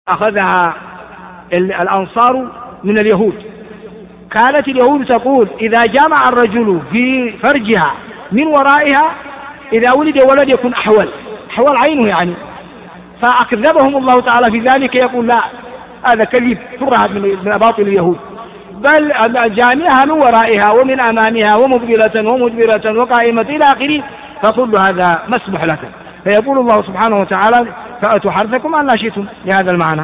أخذها الأنصار من اليهود. كانت اليهود تقول إذا جامع الرجل في فرجها من ورائها إذا ولد ولد يكون أحول عينه يعني، فأكذبهم الله تعالى في ذلك، يقول لا هذا كذب فرهد من أباطل اليهود، بل جامعها من ورائها ومن أمامها ومقبلة ومدبرة وقائمة إلى آخره، فكل هذا مسموح لكم. فيقول الله سبحانه وتعالى فأتوا حرثكم أن شئتم لهذا المعنى.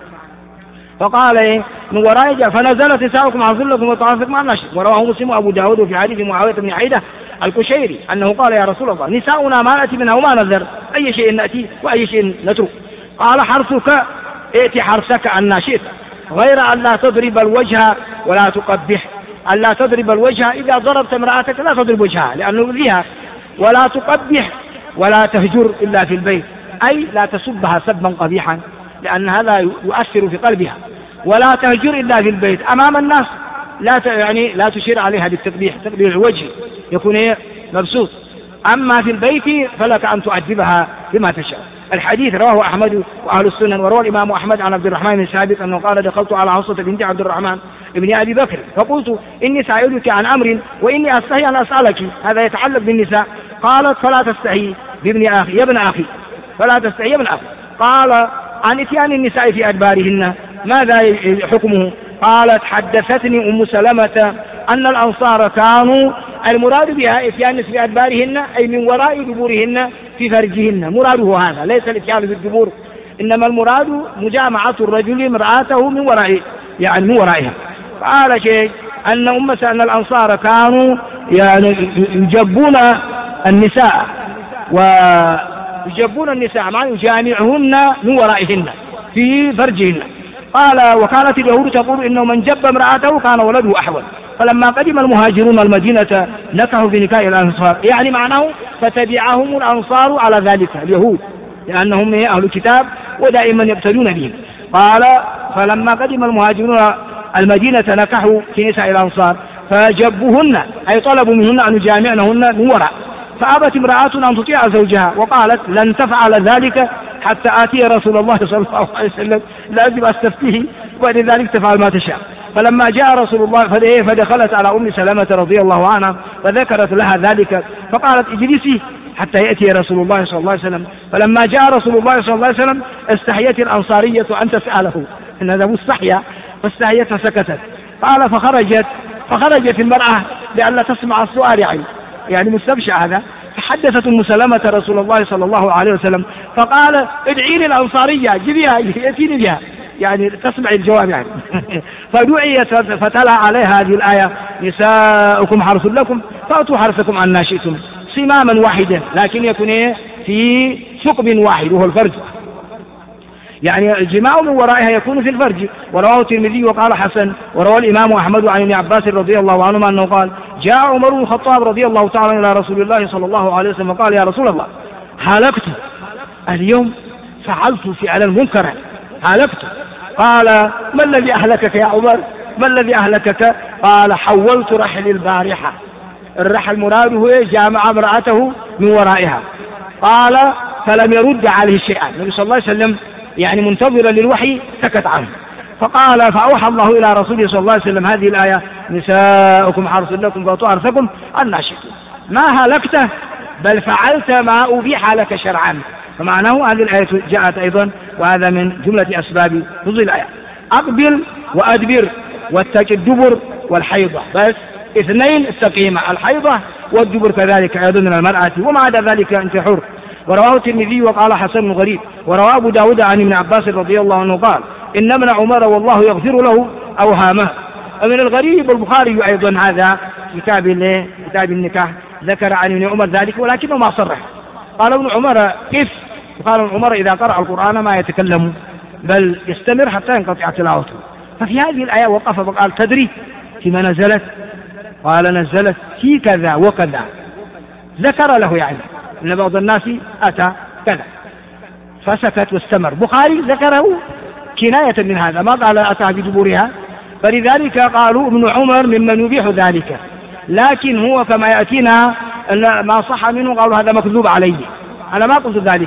فقال من ورائها فنزلت نساؤكم عن ظلكم وطعامكم أن شئتم. ورواه مسلم وأبو داود في حديث معاوية بن حيدة الكشيري أنه قال يا رسول الله نساؤنا ما نأتي منها وما نذر، أي شيء نأتي وأي شيء نترك؟ قال حرثك ائت حرثك أن شئت، غير أن لا تضرب الوجه ولا تقبح. أن لا تضرب الوجه، إذا ضربت امرأتك لا تضرب وجهها لأنه يؤذيها، ولا تقبح ولا تهجر إلا في البيت، أي لا تسبها سبا قبيحا لأن هذا يؤثر في قلبها، ولا تهجر إلا في البيت. أمام الناس لا تشير عليها بالتقبيح، تقبيح الوجه يكون مبسوط، أما في البيت فلك أن تؤدبها بما تشاء. الحديث رواه أحمد وأهل السنن، وروى الإمام أحمد عن عبد الرحمن بن ثابت أنه قال دخلت على حفصة بنت عبد الرحمن ابن أبي بكر فقلت إني سائلك عن أمر وإني أستحي أن أسألك، هذا يتعلق بالنساء. قالت فلا تستحي بابن أخي يا ابن أخي، فلا تستحي يا ابن أخي. قال عن إتيان النساء في أدبارهن ماذا حكمه؟ قالت حدثتني أم سلمة أن الأنصار كانوا المراد بها إتيان في أدبارهن أي من وراء دبورهن في فرجهن، مراده هذا، ليس الإتيان في الدبور، إنما المراد مجامعة الرجل مرآته من وراء يعني من ورائها. قال شيء أن الأنصار كانوا يعني يجبون النساء ما يجامعهن من ورائهن في فرجهن. قال وكانت اليهود تقول إنه من جب امرأته كان ولده أحول. فلما قدم المهاجرون المدينة نكحوا في نكاح الأنصار، يعني معناه فتبعهم الأنصار على ذلك اليهود لأنهم أهل الكتاب ودائما يقتدون بهم. قال فلما قدم المهاجرون المدينة نكحوا في نساء الأنصار فجبوهن أي طلبوا منهن أن يجامعنهن من وراء، فأبت امرأة أن تطيع زوجها وقالت لن تفعل ذلك حتى آتي رسول الله صلى الله عليه وسلم لازم أستفتيه وبعد ذلك تفعل ما تشاء. فلما جاء رسول الله فدخلت على أم سلمة رضي الله عنها فذكرت لها ذلك فقالت اجلسي حتى يأتي رسول الله صلى الله عليه وسلم. فلما جاء رسول الله صلى الله عليه وسلم استحيت الأنصارية أن تسأله، إن هذا مستحيا، فاستحيت فسكتت. قال فخرجت المرأة لئلا تسمع السؤال يعني مستبشع هذا. فحدثت أم سلمة رسول الله صلى الله عليه وسلم فقال ادعي لي الأنصارية جبيها يأتيني بها يعني تسمع الجواب يعني. فدعيت فتلا عليها هذه الآية نساؤكم حرث لكم فأتوا حرثكم أن شئتم، صماما واحدا لكن يكون في ثقب واحد وهو الفرج، يعني الجماع من ورائها يكون في الفرج. ورواه الترمذي وقال حسن. وروى الإمام أحمد عن ابن عباس رضي الله عنهما أنه قال جاء عمر بن الخطاب رضي الله تعالى إلى رسول الله صلى الله عليه وسلم وقال يا رسول الله هلكت اليوم، فعلت فعلا منكرا، هلكت. قال ما الذي أهلكك يا عمر؟ ما الذي أهلكك؟ قال حولت رحل البارحة. الرحل مراده جامع امرأته من ورائها. قال فلم يرد عليه شيئا، النبي صلى الله عليه وسلم يعني منتظرا للوحي سكت عنه. فقال فأوحى الله إلى رسوله صلى الله عليه وسلم هذه الآية نساؤكم حرث لكم فأتوا حرثكم أن شئتم، ما هلكت بل فعلت ما أبيح لك شرعا. فمعناه هذه الآية جاءت أيضا وهذا من جملة أسباب نزول الآية. أقبل وأدبر واتق الدبر والحيضة، بس اثنين استقيمة، الحيضة والدبر كذلك أيضا من المرأة، وما عدا ذلك أنت حر. ورواه الترمذي وقال حسن غريب. ورواه أبو داود عن ابن عباس رضي الله عنه قال إن ابن عمر والله يغفر له أوهامه. ومن الغريب البخاري أيضا هذا كتاب النكاح ذكر عن ابن عمر ذلك ولكنه ما صرح. قال ابن عمر كيف؟ قال ابن عمر إذا قرأ القرآن ما يتكلم بل يستمر حتى ينقطع تلاوته. ففي هذه الآية وقف وقال تدري فيما نزلت؟ قال نزلت في كذا وكذا، ذكر له يعني أن بعض الناس أتى كذا فسكت واستمر. بخاري ذكره كناية من هذا، ما قال أتى بدبورها، فلذلك قالوا ابن عمر ممن يبيح ذلك، لكن هو كما يأتينا ما صح منه قالوا هذا مكذوب عليه، أنا ما قلت ذلك،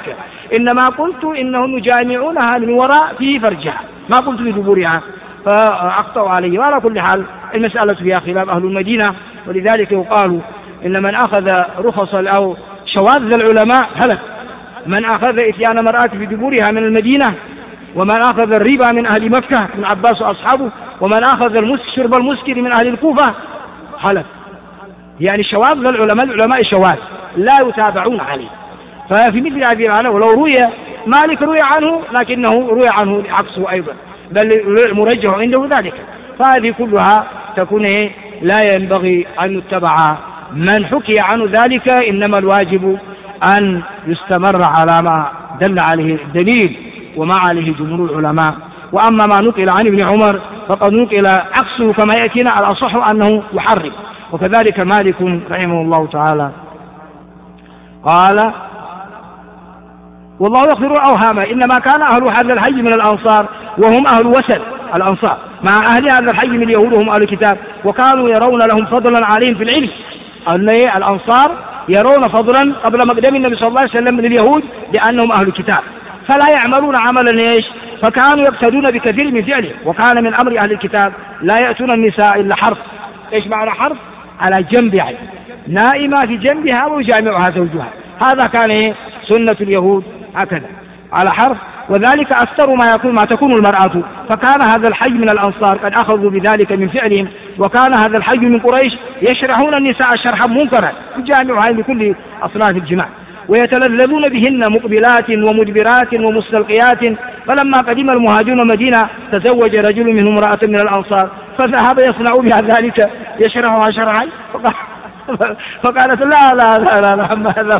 إنما قلت إنهم يجامعونها من وراء في فرجها، ما قلت في دبورها، فأخطأوا علي. وعلى كل حال المسألة فيها خلاف أهل المدينة، ولذلك يقال إن من أخذ رخص أو شواذ العلماء هلك، من أخذ إتيان مرأة في دبورها من المدينة، ومن أخذ الربا من أهل مكة من عباس وأصحابه، ومن أخذ شرب المسكر من أهل الكوفة هلك. يعني شواذ العلماء شواذ لا يتابعون عليه. ففي مثل هذه الحالة ولو روي مالك روي عنه لكنه روي عنه عكسه أيضا، بل مرجح عنده ذلك. فهذه كلها تكون لا ينبغي أن نتبع من حكي عنه ذلك، إنما الواجب أن يستمر على ما دل عليه الدليل وما عليه جمهور العلماء. وأما ما نقل عن ابن عمر فقد نقل عكسه كما يأتينا، الأصح أنه يحرم. وكذلك مالك رحمه الله تعالى قال: والله يغفر الأوهام، إنما كان أهل هذا الحي من الأنصار وهم أهل وسل الأنصار مع أهل هذا الحي من اليهود وهم أهل الكتاب، وكانوا يرون لهم فضلا عليهم في العلم. الأنصار يرون فضلا قبل مقدم النبي صلى الله عليه وسلم لليهود لأنهم أهل الكتاب، فلا يعملون عملا ايش؟ فكانوا يقتدون بكثير من فعله. وكان من أمر أهل الكتاب لا يأتون النساء إلا حرف. ايش معنى حرف؟ على جنب، يعني نائمة في جنبها ويجامعها زوجها. هذا كان سنة اليهود هكذا على حرف. وذلك أكثر ما تكون المرأة. فكان هذا الحي من الأنصار قد أخذوا بذلك من فعلهم، وكان هذا الحي من قريش يشرحون النساء شرحا منكرا يجامعها بكل أصناف الجماع، ويتلذذون بهن مقبلات ومدبرات ومستلقيات. فلما قدم المهاجرون المدينة تزوج رجل منهم امرأة من الأنصار، فذهب يصنع بها ذلك يشرحها شرعا، فقالت لا هذا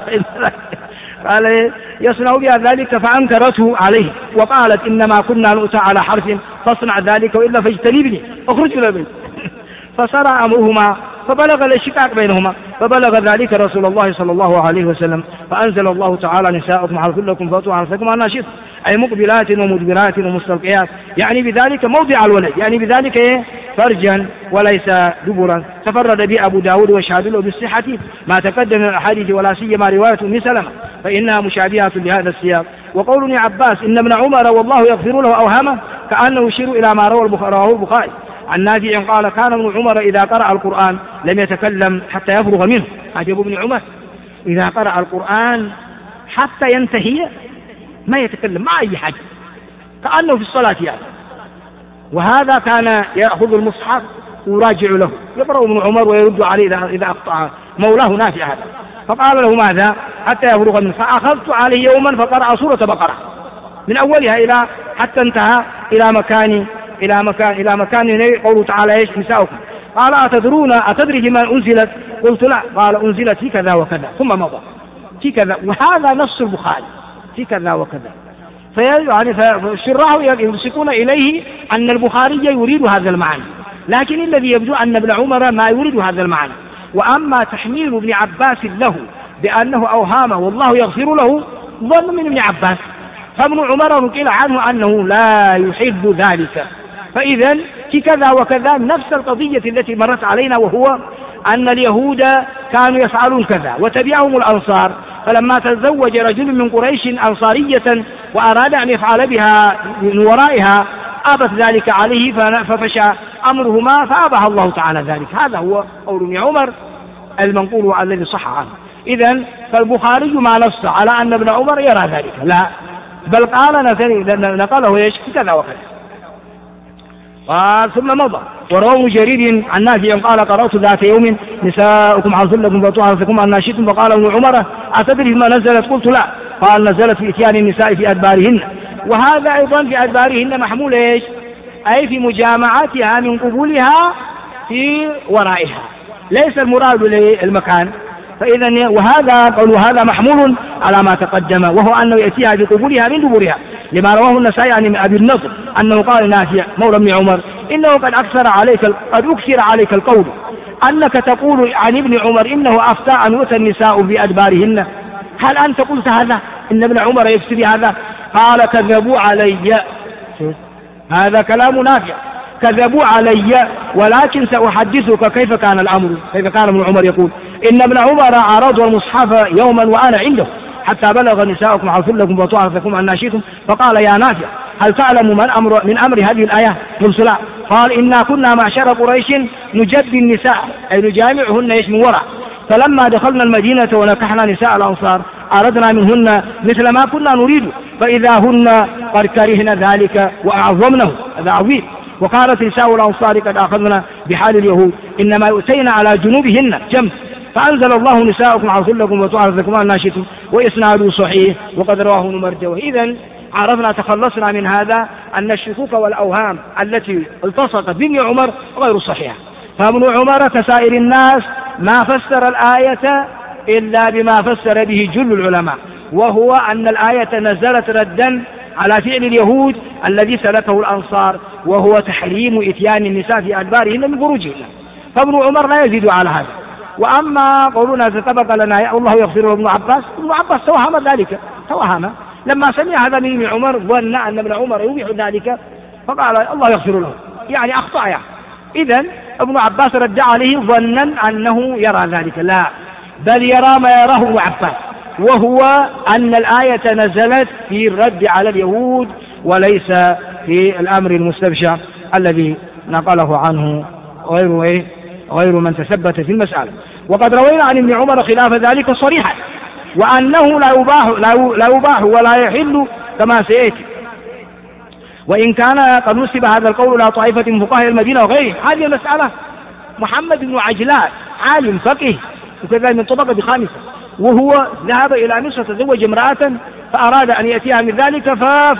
قال يصنع بها ذلك، فأنكرته عليه وقالت: إنما كنا نؤتى على حرف فاصنع ذلك وإلا فاجتنبني اخرج من البيت. فصار أمرهما فبلغ الاشتقاق بينهما، فبلغ ذلك رسول الله صلى الله عليه وسلم، فأنزل الله تعالى: نساؤكم حرث لكم فأتوا حرثكم أن شئتم، أي مقبلات ومدبرات ومستلقيات، يعني بذلك موضع الولد، يعني بذلك فرجا وليس دبرا. تفرد به أبو داود وشهد له بالصحة ما تقدم من الأحاديث، ولا سيما رواية أم سلمة فإنها مشابهة لهذا السياق. وقول ابن عباس إن ابن عمر والله يغفر له أوهامه كأنه يشير إلى ما رواه البخاري عن نافع قال: كان ابن عمر إذا قرأ القرآن لم يتكلم حتى يفرغ منه. عجب ابن عمر إذا قرأ القرآن حتى ينتهي ما يتكلم مع أي حاجة، كأنه في الصلاة يعني. وهذا كان يأخذ المصحف ويراجع له، يقرأ ابن عمر ويرد عليه إذا أخطأ. مولاه نافع هذا، فقال له: ماذا؟ حتى يفرغ منه. فأخذت عليه يوما فقرأ سورة بقرة من أولها إلى حتى انتهى إلى مكان قوله تعالى: ايش نساؤكم. قال: أتدري بما أنزلت؟ قلت: لا. قال: أنزلت في كذا وكذا، ثم مضى في كذا، وهذا نص البخاري في كذا وكذا. يعني فالشراح يمسكون إليه أن البخاري يريد هذا المعنى، لكن الذي يبدو أن ابن عمر ما يريد هذا المعنى. وأما تحميل ابن عباس له بأنه أوهامه والله يغفر له ظن من ابن عباس، فابن عمر نقل عنه أنه لا يحب ذلك. فإذا في كذا وكذا نفس القضية التي مرت علينا، وهو أن اليهود كانوا يفعلون كذا وتبعهم الأنصار، فلما تزوج رجل من قريش أنصارية وأراد أن يفعل بها من ورائها أبت ذلك عليه، ففشى أمرهما فأباح الله تعالى ذلك. هذا هو قول ابن عمر المنقول الذي صح عنه. إذن فالبخاري ما نص على أن ابن عمر يرى ذلك، لا، بل قال نقله ايش كذا وكذا. قال: ثم مضى. ورواه جرير عن نافع قال: قرأت ذات يوم: نساؤكم حرث لكم فأتوا حرثكم أن شئتم. فقال ابن عمر: أتدري ما نزلت؟ قلت: لا. قال: نزلت في إتيان النساء في أدبارهن. وهذا أيضا في أدبارهن محمول ايش؟ أي في مجامعاتها من قبولها في ورائها، ليس المراد للمكان. فإذا وهذا محمول على ما تقدم، وهو أنه يأتيها بقبولها من دبرها، لما رواه النسائي عن أبي النضر أنه قال نافع مولى ابن عمر: إنه قد أكثر عليك القول أنك تقول عن ابن عمر إنه أفتى أن يؤتى النساء بأدبارهن. هل أنت قلت هذا؟ إن ابن عمر يفتي هذا؟ قال: كذبوا علي. هذا كلام نافع، كذبوا علي، ولكن سأحدثك كيف كان الأمر. كيف كان ابن عمر يقول: إن ابن عمر عرض المصحف يوما وأنا عنده حتى بلغ نساءكم حرث لكم وطهر لكم عن ناشئكم. فقال يا نافع هل تعلم من أمر هذه الآية؟ قلت لا. قال إنا كنا معشر قريش نجبي النساء أي نجامعهن من وراء، فلما دخلنا المدينة ونكحنا نساء الأنصار أردنا منهن مثل ما كنا نريد، فإذا هن قد كرهن ذلك وأعظمنه، هذا عظيم. وقالت نساء الأنصار قد أخذنا بحال اليهود إنما يؤتين على جنوبهن جنب، فأنزل الله نساءكم حرث لكم وطهر لكم عن ناشئكم، وإسناده صحيح وقد رواه ابن مردويه. إذن عرفنا تخلصنا من هذا أن الشكوك والأوهام التي التصقت بابن عمر غير صحيحة. فابن عمر كسائر الناس ما فسر الآية إلا بما فسر به جل العلماء، وهو أن الآية نزلت ردا على فعل اليهود الذي سلكه الأنصار، وهو تحريم إتيان النساء في أدبارهن من فروجهن. فابن عمر لا يزيد على هذا. وأما قولنا سبق لنا يا الله يغفر ابن عباس توهم ذلك، توهم لما سمع هذا من ابن عمر ظن أن ابن عمر يبيح ذلك فقال الله يغفر له، يعني أخطأ يعني. إذن ابن عباس رد عليه ظنا أنه يرى ذلك، لا، بل يرى ما يراه ابن عباس، وهو أن الآية نزلت في الرد على اليهود وليس في الأمر المستبشع الذي نقله عنه غير من تثبت في المسألة. وقد روينا عن ابن عمر خلاف ذلك صريحا، وأنه لا يباح ولا يحل كما سيأتي، وإن كان قد نسب هذا القول إلى طائفة من فقهاء المدينة وغيرهم. هذه المسألة محمد بن عجلان عالم فقيه وكذا من طبقة خامسة، وهو ذهب إلى مصر تزوج امرأة فأراد أن يأتيها من ذلك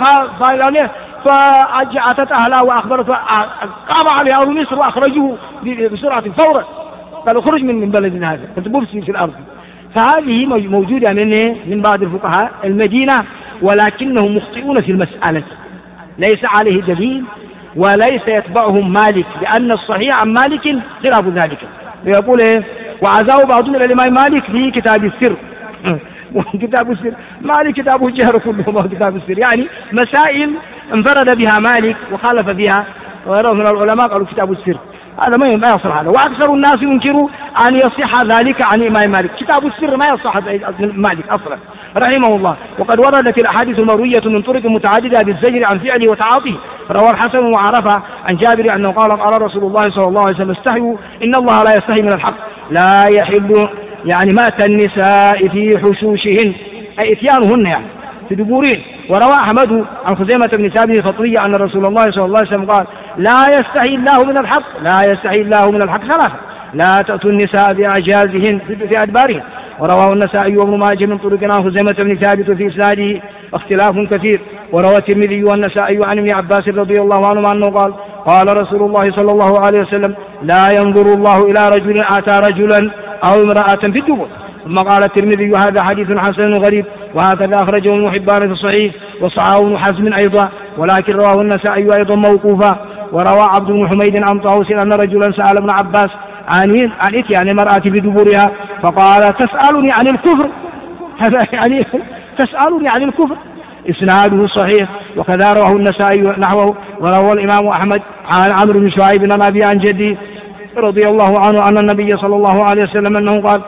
فأتت أهلها وأخبرته، قام عليها أهل مصر وأخرجوه بسرعة فورا، قالوا اخرج من بلدنا هذا فتبرسي في الأرض. فهذه موجودة من بعض الفقهاء المدينة، ولكنهم مخطئون في المسألة، ليس عليه دليل وليس يتبعهم مالك، لأن الصحيح عن مالك خلاف ذلك. يقول وعزاه بعضهم إلى الإمام مالك في كتاب السر وكتاب السر مالك كتابه الجهر كله كتاب السر، يعني مسائل انفرد بها مالك وخالف بها وغيره من العلماء قالوا كتاب السر. هذا ما يصح هذا، وأكثر الناس ينكروا أن يصح ذلك عن الإمام مالك. كتاب السر ما يصح مالك أصلا رحمه الله. وقد وردت الأحاديث المروية من طرق متعددة بالزجر عن فعله وتعاطيه. روى الحسن وعرفه عن جابر أنه قال رسول الله صلى الله عليه وسلم استحيوا إن الله لا يستحي من الحق، لا يحل يعني مأتى النساء في حشوشهن أي إتيانهن يعني في دبورهن. وروى أحمد عن خزيمة بن ثابت الخطري أن رسول الله صلى الله عليه وسلم قال لا يستحي الله من الحق، لا يستحي الله من الحق ثلاثة، لا تأتوا النساء بأعجازهن في أدبارهن. ورواه النسائي وابن ماجه من طرق عن خزيمة بن ثابت في إسناده اختلاف كثير. وروى الترمذي والنسائي عن ابن عباس رضي الله عنهما أنه قال رسول الله صلى الله عليه وسلم لا ينظر الله إلى رجل آتى رجلا أو امرأة في الدبر. ثم قال الترمذي هذا حديث حسن غريب، وهكذا أخرجه ابن حبان في الصحيح وصححه ابن حزم أيضا، ولكن رواه النسائي أيضا موقوفا. وروى عبد بن حميد عن طاووس أن رجلا سأل ابن عباس عن إتيان المرأة بدبرها فقال تسألني عن الكفر، هذا يعني تسألني عن الكفر. إسناده صحيح. وكذا رواه النسائي نحوه. وروى الإمام أحمد عن عمرو بن شعيب عن أبي عن جدي رضي الله عنه أن النبي صلى الله عليه وسلم أنه قال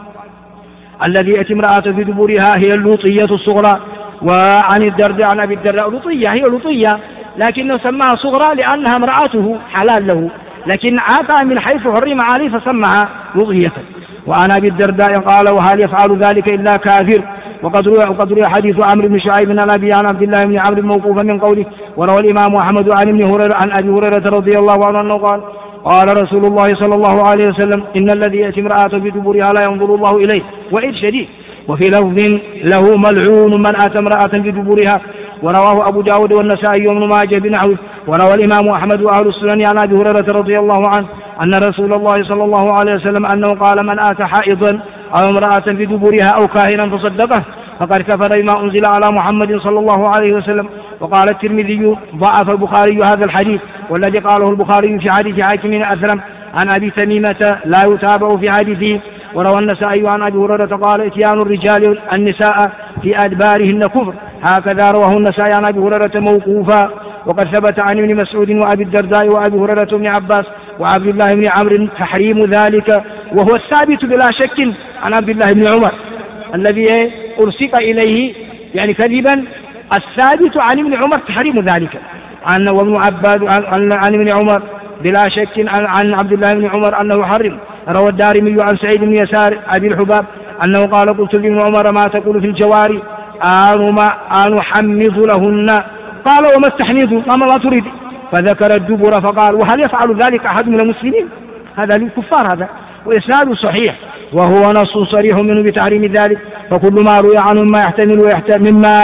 الذي يأتي امرأة بدبرها هي اللوطية الصغرى. وعن الدرداء عن أبي الدرداء لوطية هي لوطية، لكنه سماها صغرى لأنها امرأته حلال له، لكن عاتا من حيث حرم عليه فسمها لوطية. وعن أبي الدرداء قال وهل يفعل ذلك إلا كافر. وقد روى حديث عمرو بن شعيب عن أبي عن عبد الله بن عمرو موقوفا من قوله. وروى الإمام أحمد عن أبي هريرة رضي الله عنه أنه قال رسول الله صلى الله عليه وسلم إن الذي يأتي امرأة بدبرها لا ينظر الله إليه، وإذ شديد. وفي لفظ له ملعون من أتى امرأة بدبرها. ورواه أبو داود والنسائي وابن ماجه بنحوه. وروى الإمام أحمد وأهل السنن عن أبي هريرة رضي الله عنه أن رسول الله صلى الله عليه وسلم أنه قال من أتى حائضا أو امرأة بدبرها أو كاهنا فصدقه فقد كفر بما أنزل على محمد صلى الله عليه وسلم. وقال الترمذي ضعف البخاري هذا الحديث، والذي قاله البخاري في حديث حاكم أسلم عن أبي تميمة لا يتابع في حديثه. وروى النسائي عن أبي هريرة قال اتيان الرجال النساء في أدبارهن كفر. هكذا رواه النسائي عن أبي هريرة موقوفا. وقد ثبت عن ابن مسعود وأبي الدرداء وأبي هريرة بن عباس وعبد الله بن عمرو تحريم ذلك، وهو الثابت بلا شك عن عبد الله بن عمر الذي أرسق إليه يعني كذبا. الثابت عن ابن عمر تحريم ذلك، وابن عباد عن ابن عمر بلا شك عن عبد الله بن عمر أنه يحرم. روى الدارمي عن سعيد بن يسار أبي الحباب أنه قال قلت لابن عمر ما تقول في الجواري أن أحمض لهن؟ قال وما استحمض؟ قال ما تريد؟ فذكر الدبر فقال وهل يفعل ذلك أحد من المسلمين؟ هذا للكفار هذا، وإسناد صحيح وهو نص صريح منه بتحريم ذلك. فكل ما روي عنه مما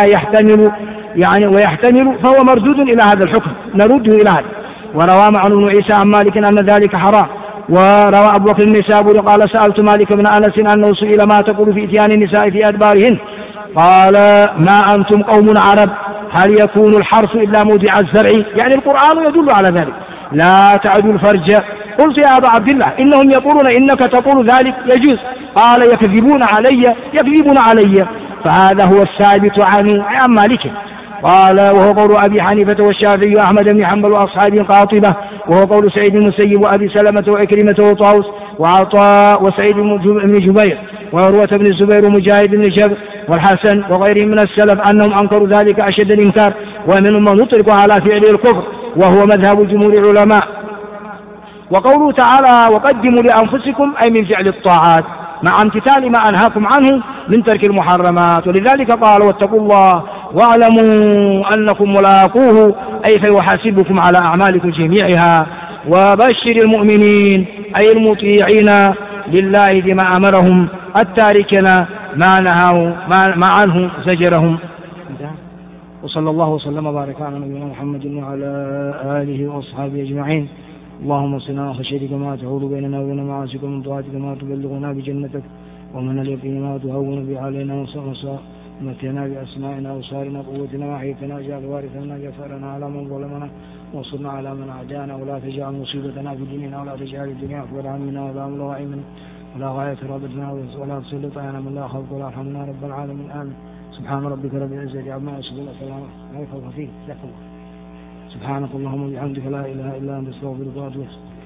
يحتمل فهو مردود إلى هذا الحكم، نرده إلى هذا. وروى معن بن عيسى عن مالك أن ذلك حرام. وروى أبو بكر النسابوري قال سألت مالك بن أنس أنه سئل ما تقول في إتيان النساء في أدبارهن؟ قال ما أنتم قوم عرب، هل يكون الحرث إلا موضع الزرع؟ يعني القرآن يدل على ذلك. لا تعدوا الفرج. قلت يا أبا عبد الله إنهم يقولون إنك تقول ذلك يجوز. قال يكذبون علي فهذا هو الثابت عن مالك. قال وهو قول أبي حنيفة والشافعي وأحمد بن حنبل وأصحابه قاطبة، وهو قول سعيد بن المسيب وأبي سلمة وإكرمة وطاووس وعطاء وسعيد بن جبير وعروة بن الزبير ومجاهد بن جبر والحسن وغيرهم من السلف أنهم أنكروا ذلك أشد الإنكار، ومنهم من يطلق على فعل الكفر وهو مذهب جمهور العلماء. وقوله تعالى وقدموا لأنفسكم أي من فعل الطاعات مع امتثال ما أنهاكم عنه من ترك المحرمات. ولذلك قال واتقوا الله واعلموا أنكم ملاقوه أي فيحاسبكم على أعمالكم جميعها. وبشر المؤمنين أي المطيعين لله بما أمرهم التاركين ما نهوا ما عنه زجرهم. وصلى الله وسلم وبارك على نبينا محمد وعلى آله وأصحابه أجمعين. اللهم صلنا خشيتك ما تحول بيننا وبين معاصيك ومن طاعتك ما تبلغنا بجنتك ومن اليقين ما تهون به علينا ومتنا بأسمائنا وصارنا قوتنا وحيتنا اجعل وارثنا جفرنا على من ظلمنا وانصرنا على من عادانا ولا تجعل مصيبتنا في ديننا ولا تجعل الدنيا أكبر همنا ولا مبلغ علمنا ولا غاية رغبتنا ولا تسلط علينا من لا خلق ولا يرحمنا رب العالمين آمين. سبحان ربك رب العزة عما يصفون وسلام على المرسلين. سبحانك اللهم وبحمدك لا إله إلا أنت أستغفرك وأتوب إليك.